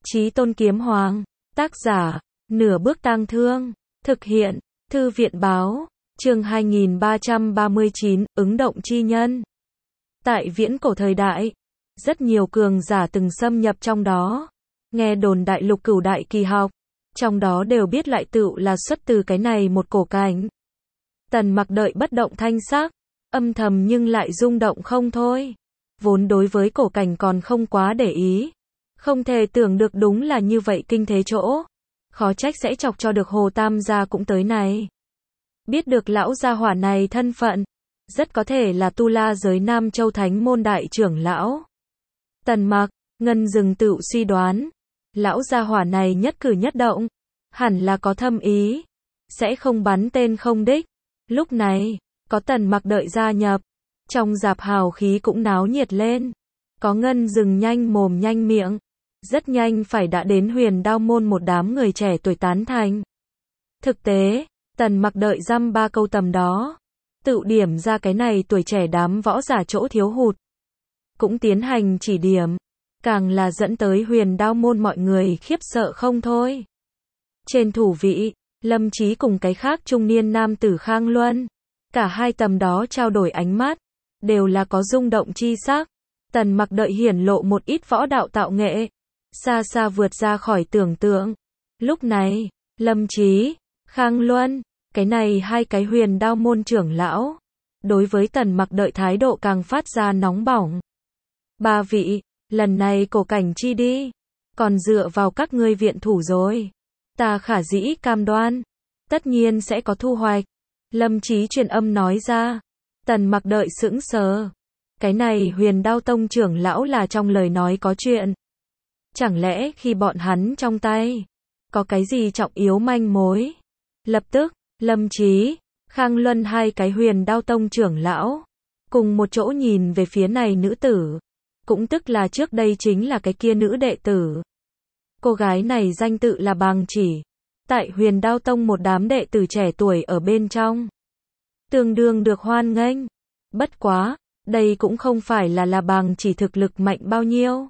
Chí Tôn Kiếm Hoàng. Tác giả, Nửa Bước Tang Thương. Thực hiện, Thư viện Báo. Chương 2339, ứng động chi nhân. Tại viễn cổ thời đại, rất nhiều cường giả từng xâm nhập trong đó. Nghe đồn đại lục cửu đại kỳ học, trong đó đều biết lại tựu là xuất từ cái này một cổ cảnh. Tần Mặc đợi bất động thanh sắc, âm thầm nhưng lại rung động không thôi. Vốn đối với cổ cảnh còn không quá để ý. Không thể tưởng được đúng là như vậy kinh thế chỗ. Khó trách sẽ chọc cho được Hồ Tam gia cũng tới này. Biết được lão gia hỏa này thân phận, rất có thể là Tu La giới Nam Châu Thánh môn đại trưởng lão. Tần Mặc, Ngân dừng tự suy đoán, lão gia hỏa này nhất cử nhất động, hẳn là có thâm ý, sẽ không bắn tên không đích. Lúc này, có Tần Mặc đợi gia nhập, trong dạp hào khí cũng náo nhiệt lên. Có Ngân dừng nhanh mồm nhanh miệng, rất nhanh phải đã đến Huyền Đao môn một đám người trẻ tuổi tán thành. Thực tế, Tần Mặc đợi dăm ba câu tầm đó, tự điểm ra cái này tuổi trẻ đám võ giả chỗ thiếu hụt, cũng tiến hành chỉ điểm, càng là dẫn tới Huyền Đao môn mọi người khiếp sợ không thôi. Trên thủ vị, Lâm Chí cùng cái khác trung niên nam tử Khang Luân, cả hai tầm đó trao đổi ánh mắt, đều là có rung động chi sắc. Tần Mặc đợi hiển lộ một ít võ đạo tạo nghệ, xa xa vượt ra khỏi tưởng tượng. Lúc này, Lâm Chí, Khang Luân, cái này hai cái Huyền Đao môn trưởng lão, đối với Tần Mặc đợi thái độ càng phát ra nóng bỏng. Ba vị, lần này cổ cảnh chi đi, còn dựa vào các ngươi viện thủ rồi. Ta khả dĩ cam đoan, tất nhiên sẽ có thu hoạch. Lâm Chí truyền âm nói ra. Tần Mặc đợi sững sờ. Cái này Huyền Đao tông trưởng lão là trong lời nói có chuyện. Chẳng lẽ khi bọn hắn trong tay, có cái gì trọng yếu manh mối? Lập tức, Lâm Chí, Khang Luân hai cái Huyền Đao tông trưởng lão, cùng một chỗ nhìn về phía này nữ tử. Cũng tức là trước đây chính là cái kia nữ đệ tử. Cô gái này danh tự là Bàng Chỉ. Tại Huyền Đao tông một đám đệ tử trẻ tuổi ở bên trong, tương đương được hoan nghênh. Bất quá, đây cũng không phải là Bàng Chỉ thực lực mạnh bao nhiêu,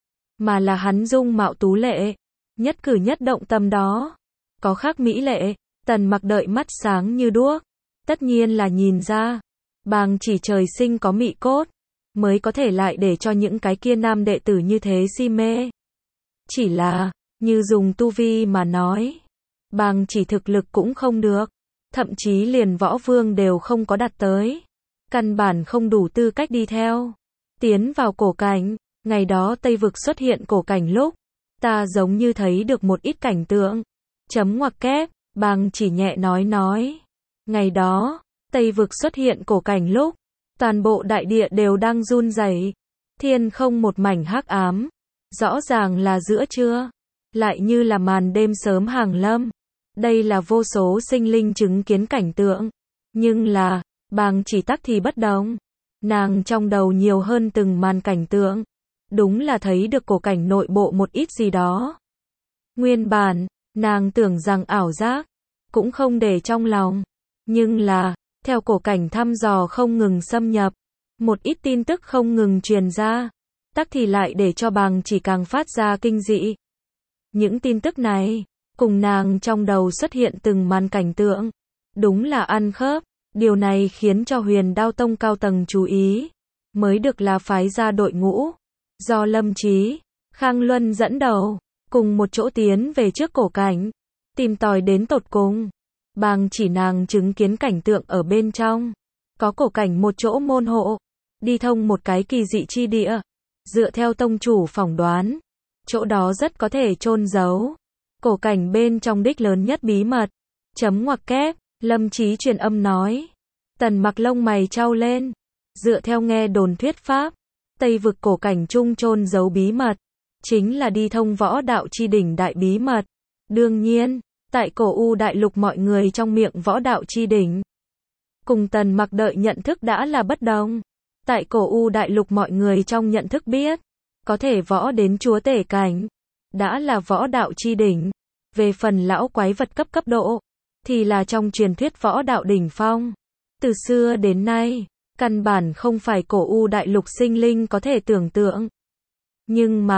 mà là hắn dung mạo tú lệ, nhất cử nhất động tầm đó có khác mỹ lệ. Tần Mặc đợi mắt sáng như đuốc, tất nhiên là nhìn ra, Bàng Chỉ trời sinh có mị cốt, mới có thể lại để cho những cái kia nam đệ tử như thế si mê. Chỉ là, như dùng tu vi mà nói, Bàng Chỉ thực lực cũng không được, thậm chí liền võ vương đều không có đạt tới, căn bản không đủ tư cách đi theo. Tiến vào cổ cảnh, ngày đó Tây vực xuất hiện cổ cảnh lúc, ta giống như thấy được một ít cảnh tượng. Chấm ngoặc kép, Bàng Chỉ nhẹ nói. Ngày đó, Tây vực xuất hiện cổ cảnh lúc, toàn bộ đại địa đều đang run rẩy, thiên không một mảnh hắc ám, rõ ràng là giữa trưa, lại như là màn đêm sớm hàng lâm. Đây là vô số sinh linh chứng kiến cảnh tượng, nhưng là, Bàng Chỉ tắc thì bất đồng. Nàng trong đầu nhiều hơn từng màn cảnh tượng, đúng là thấy được cổ cảnh nội bộ một ít gì đó. Nguyên bản, nàng tưởng rằng ảo giác, cũng không để trong lòng, nhưng là, theo cổ cảnh thăm dò không ngừng xâm nhập, một ít tin tức không ngừng truyền ra, tắc thì lại để cho Bàng Chỉ càng phát ra kinh dị. Những tin tức này, cùng nàng trong đầu xuất hiện từng màn cảnh tượng, đúng là ăn khớp. Điều này khiến cho Huyền Đao tông cao tầng chú ý, mới được là phái ra đội ngũ, do Lâm Chí, Khang Luân dẫn đầu, cùng một chỗ tiến về trước cổ cảnh, tìm tòi đến tột cùng. Bàng Chỉ nàng chứng kiến cảnh tượng ở bên trong, có cổ cảnh một chỗ môn hộ, đi thông một cái kỳ dị chi địa, dựa theo tông chủ phỏng đoán, chỗ đó rất có thể chôn giấu cổ cảnh bên trong đích lớn nhất bí mật. Chấm ngoặc kép, Lâm Chí truyền âm nói. Tần Mặc lông mày chau lên, dựa theo nghe đồn thuyết pháp, Tây vực cổ cảnh chung chôn giấu bí mật, chính là đi thông võ đạo chi đỉnh đại bí mật. Đương nhiên, tại cổ U đại lục mọi người trong miệng võ đạo chi đỉnh, cùng Tần Mặc đợi nhận thức đã là bất đồng. Tại cổ U đại lục mọi người trong nhận thức biết, có thể võ đến chúa tể cảnh, đã là võ đạo chi đỉnh. Về phần lão quái vật cấp độ, thì là trong truyền thuyết võ đạo đỉnh phong. Từ xưa đến nay, căn bản không phải cổ U đại lục sinh linh có thể tưởng tượng. Nhưng mà,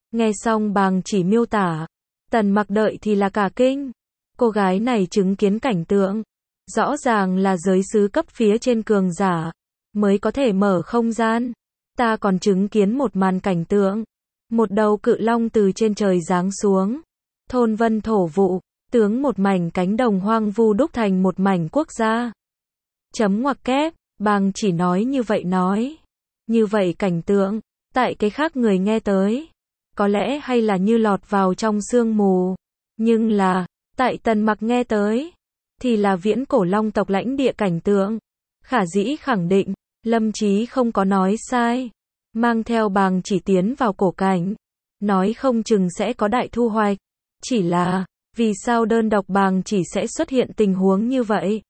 Nghe xong Bàng Chỉ miêu tả, Tần Mặc đợi thì là cả kinh. Cô gái này chứng kiến cảnh tượng, rõ ràng là giới sứ cấp phía trên cường giả, mới có thể mở không gian. Ta còn chứng kiến một màn cảnh tượng, một đầu cự long từ trên trời giáng xuống, thôn vân thổ vụ, tướng một mảnh cánh đồng hoang vu đúc thành một mảnh quốc gia. Chấm ngoặc kép, Bàng Chỉ nói như vậy nói. Như vậy cảnh tượng, tại cái khác người nghe tới, có lẽ hay là như lọt vào trong sương mù. Nhưng là, tại Tần Mặc nghe tới, thì là viễn cổ long tộc lãnh địa cảnh tượng. Khả dĩ khẳng định, Lâm Chí không có nói sai. Mang theo Bàng Chỉ tiến vào cổ cảnh, nói không chừng sẽ có đại thu hoạch. Chỉ là, vì sao đơn độc Bàng Chỉ sẽ xuất hiện tình huống như vậy?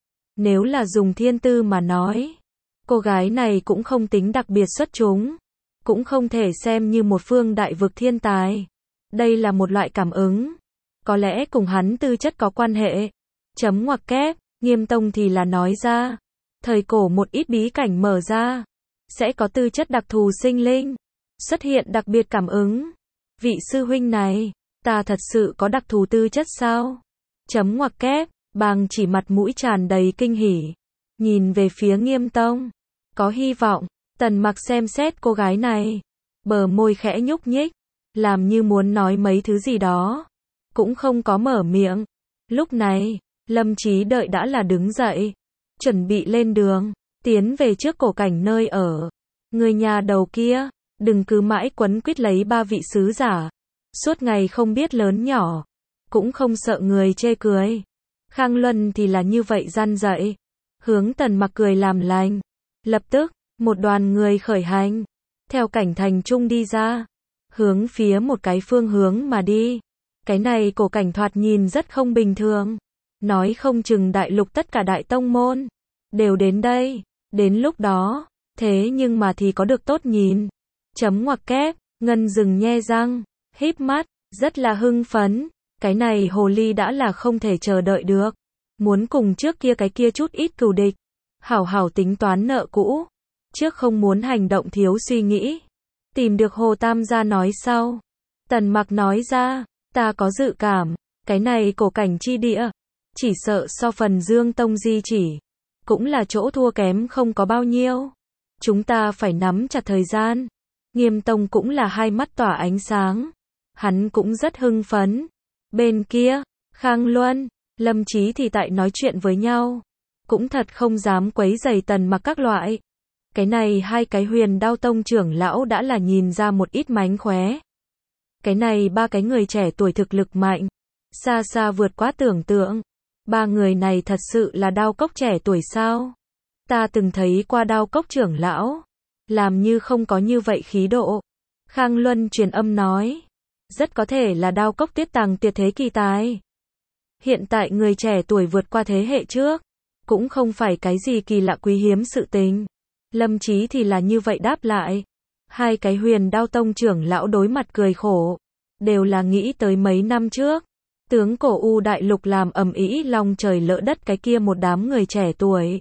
Nếu là dùng thiên tư mà nói, cô gái này cũng không tính đặc biệt xuất chúng, cũng không thể xem như một phương đại vực thiên tài. Đây là một loại cảm ứng, có lẽ cùng hắn tư chất có quan hệ. Chấm ngoặc kép, Nghiêm Tông thì là nói ra, thời cổ một ít bí cảnh mở ra, sẽ có tư chất đặc thù sinh linh, xuất hiện đặc biệt cảm ứng. Vị sư huynh này, ta thật sự có đặc thù tư chất sao? Chấm ngoặc kép, Bàng Chỉ mặt mũi tràn đầy kinh hỉ, nhìn về phía Nghiêm Tông, có hy vọng. Tần Mặc xem xét cô gái này, bờ môi khẽ nhúc nhích, làm như muốn nói mấy thứ gì đó, cũng không có mở miệng. Lúc này, Lâm Chí đợi đã là đứng dậy, chuẩn bị lên đường, tiến về trước cổ cảnh nơi ở. Người nhà đầu kia, đừng cứ mãi quấn quýt lấy ba vị sứ giả, suốt ngày không biết lớn nhỏ, cũng không sợ người chê cười. Khang Luân thì là như vậy gian dạy, hướng Tần Mặc cười làm lành. Lập tức, một đoàn người khởi hành, theo cảnh thành trung đi ra, hướng phía một cái phương hướng mà đi. Cái này cổ cảnh thoạt nhìn rất không bình thường, nói không chừng đại lục tất cả đại tông môn đều đến đây, đến lúc đó, thế nhưng mà thì có được tốt nhìn. Chấm ngoặc kép, Ngân Dừng nhe răng, híp mắt, rất là hưng phấn, cái này hồ ly đã là không thể chờ đợi được, muốn cùng trước kia cái kia chút ít cừu địch, hảo hảo tính toán nợ cũ. Trước không muốn hành động thiếu suy nghĩ, tìm được Hồ Tam gia nói sau. Tần Mặc nói ra, ta có dự cảm, cái này cổ cảnh chi địa, chỉ sợ so phần Dương Tông di chỉ, cũng là chỗ thua kém không có bao nhiêu. Chúng ta phải nắm chặt thời gian. Nghiêm Tông cũng là hai mắt tỏa ánh sáng, hắn cũng rất hưng phấn. Bên kia, Khang Luân, Lâm Chí thì tại nói chuyện với nhau, cũng thật không dám quấy rầy Tần Mặc các loại. Cái này hai cái Huyền Đao Tông trưởng lão đã là nhìn ra một ít mánh khóe. Cái này ba cái người trẻ tuổi thực lực mạnh, xa xa vượt quá tưởng tượng. Ba người này thật sự là Đao Cốc trẻ tuổi sao? Ta từng thấy qua Đao Cốc trưởng lão, làm như không có như vậy khí độ. Khang Luân truyền âm nói, rất có thể là Đao Cốc Tuyết Tàng tuyệt thế kỳ tài. Hiện tại người trẻ tuổi vượt qua thế hệ trước, cũng không phải cái gì kỳ lạ quý hiếm sự tình. Lâm Chí thì là như vậy đáp lại. Hai cái Huyền Đao Tông trưởng lão đối mặt cười khổ, đều là nghĩ tới mấy năm trước, tướng cổ U đại lục làm ầm ĩ long trời lỡ đất cái kia một đám người trẻ tuổi.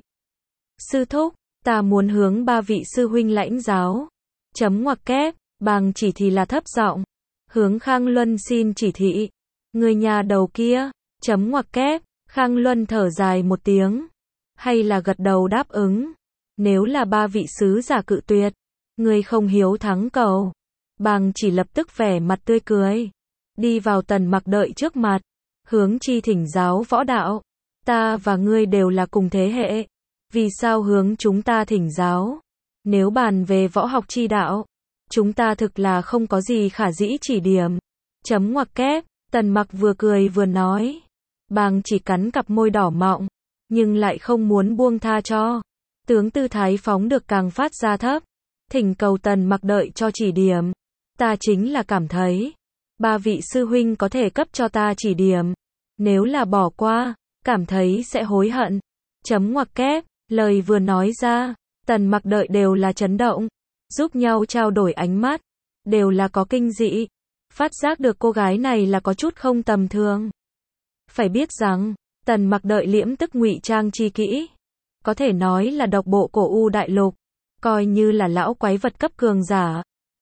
Sư thúc, ta muốn hướng ba vị sư huynh lãnh giáo. Chấm ngoặc kép, Bàng Chỉ thì là thấp giọng, hướng Khang Luân xin chỉ thị. Người nhà đầu kia, chấm ngoặc kép, Khang Luân thở dài một tiếng, hay là gật đầu đáp ứng. Nếu là ba vị sứ giả cự tuyệt, người không hiếu thắng cầu. Bàng Chỉ lập tức vẻ mặt tươi cười, đi vào Tần Mặc đợi trước mặt, hướng chi thỉnh giáo võ đạo. Ta và ngươi đều là cùng thế hệ, vì sao hướng chúng ta thỉnh giáo? Nếu bàn về võ học chi đạo, chúng ta thực là không có gì khả dĩ chỉ điểm. Chấm ngoặc kép, Tần Mặc vừa cười vừa nói. Bàng Chỉ cắn cặp môi đỏ mọng, nhưng lại không muốn buông tha cho. Tướng tư thái phóng được càng phát ra thấp, thỉnh cầu Tần Mặc đợi cho chỉ điểm. Ta chính là cảm thấy, ba vị sư huynh có thể cấp cho ta chỉ điểm. Nếu là bỏ qua, cảm thấy sẽ hối hận. Chấm ngoặc kép, lời vừa nói ra, Tần Mặc đợi đều là chấn động, giúp nhau trao đổi ánh mắt, đều là có kinh dị, phát giác được cô gái này là có chút không tầm thường. Phải biết rằng, Tần Mặc đợi liễm tức ngụy trang chi kỹ, có thể nói là độc bộ cổ U đại lục, coi như là lão quái vật cấp cường giả,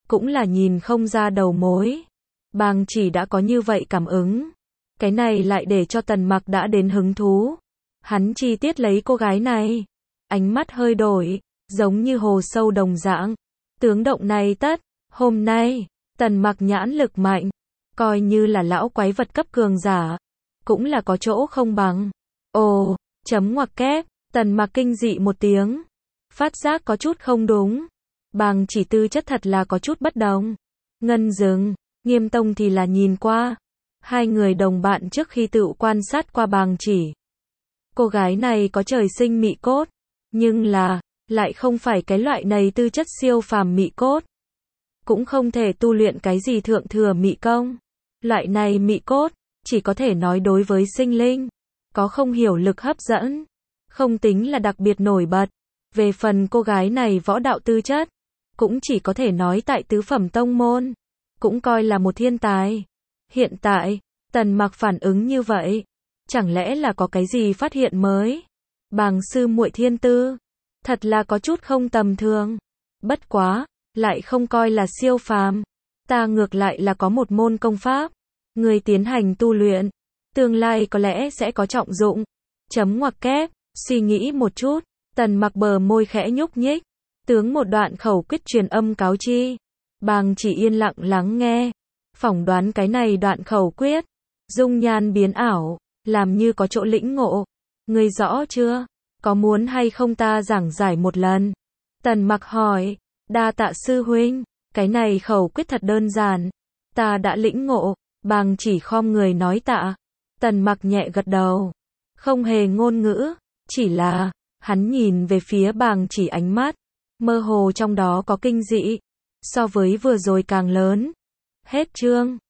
cũng là nhìn không ra đầu mối. Bàng Chỉ đã có như vậy cảm ứng. Cái này lại để cho Tần Mặc đã đến hứng thú. Hắn chi tiết lấy cô gái này. Ánh mắt hơi đổi, giống như hồ sâu đồng dạng. Tướng động này tất, hôm nay, Tần Mặc nhãn lực mạnh. Coi như là lão quái vật cấp cường giả. Cũng là có chỗ không bằng. Ồ, chấm ngoặc kép, Tần Mặc kinh dị một tiếng. Phát giác có chút không đúng. Bàng Chỉ tư chất thật là có chút bất đồng. Ngân Dừng, Nghiêm Tông thì là nhìn qua. Hai người đồng bạn trước khi tự quan sát qua Bàng Chỉ. Cô gái này có trời sinh mị cốt. Nhưng là, lại không phải cái loại này tư chất siêu phàm mị cốt. Cũng không thể tu luyện cái gì thượng thừa mị công. Loại này mị cốt, chỉ có thể nói đối với sinh linh. Có không hiểu lực hấp dẫn. Không tính là đặc biệt nổi bật. Về phần cô gái này võ đạo tư chất, cũng chỉ có thể nói tại tứ phẩm tông môn. Cũng coi là một thiên tài. Hiện tại, Tần Mặc phản ứng như vậy. Chẳng lẽ là có cái gì phát hiện mới? Bàng sư muội thiên tư. Thật là có chút không tầm thường. Bất quá, lại không coi là siêu phàm. Ta ngược lại là có một môn công pháp. Người tiến hành tu luyện. Tương lai có lẽ sẽ có trọng dụng. Chấm ngoặc kép, suy nghĩ một chút. Tần Mặc bờ môi khẽ nhúc nhích. Tướng một đoạn khẩu quyết truyền âm cáo chi. Bàng Chỉ yên lặng lắng nghe. Phỏng đoán cái này đoạn khẩu quyết. Dung nhan biến ảo. Làm như có chỗ lĩnh ngộ. Ngươi rõ chưa? Có muốn hay không ta giảng giải một lần? Tần Mặc hỏi. Đa tạ sư huynh. Cái này khẩu quyết thật đơn giản. Ta đã lĩnh ngộ. Bàng Chỉ khom người nói tạ. Tần Mặc nhẹ gật đầu. Không hề ngôn ngữ. Chỉ là, hắn nhìn về phía Bàng Chỉ ánh mắt. Mơ hồ trong đó có kinh dị. So với vừa rồi càng lớn. Hết chương.